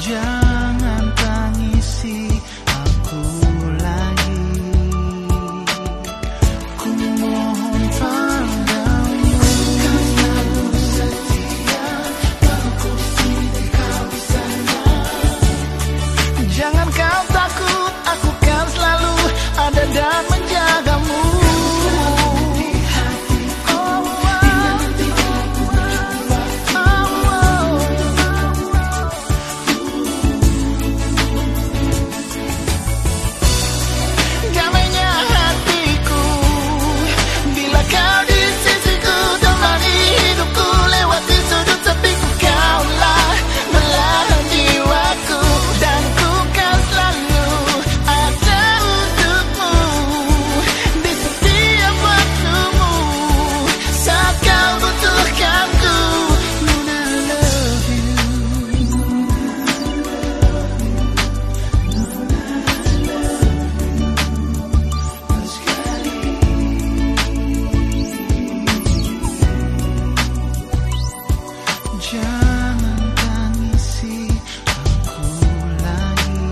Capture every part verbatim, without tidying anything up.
Jangan tangisi aku lagi, ku mohon padamu. Kau selalu setia, aku sini kau di sana. Jangan kau takut, aku kan selalu ada dan menjagamu. Jangan tangisi aku lagi,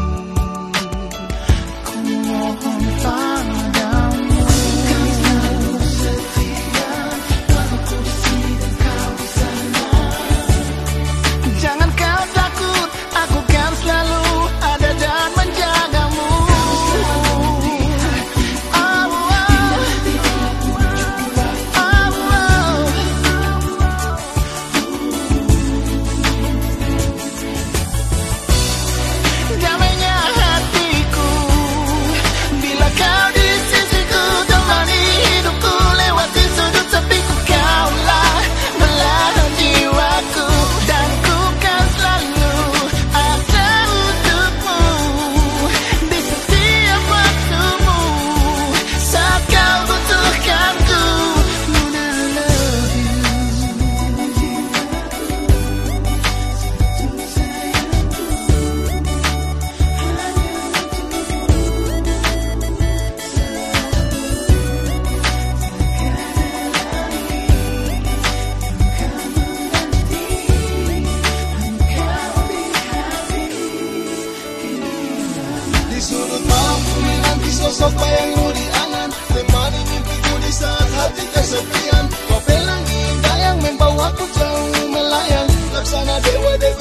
ku mohon padamu. Kau selalu setia, aku di sini kau di sana. Jangan kau takut, aku kan selalu ada dan menjagamu. Sudut malam ku menanti sosok bayangmu di angan, temani mimpiku di saat hati kesepian. Kau pelangi indah yang membawaku jauh melayang, laksana dewa-dewa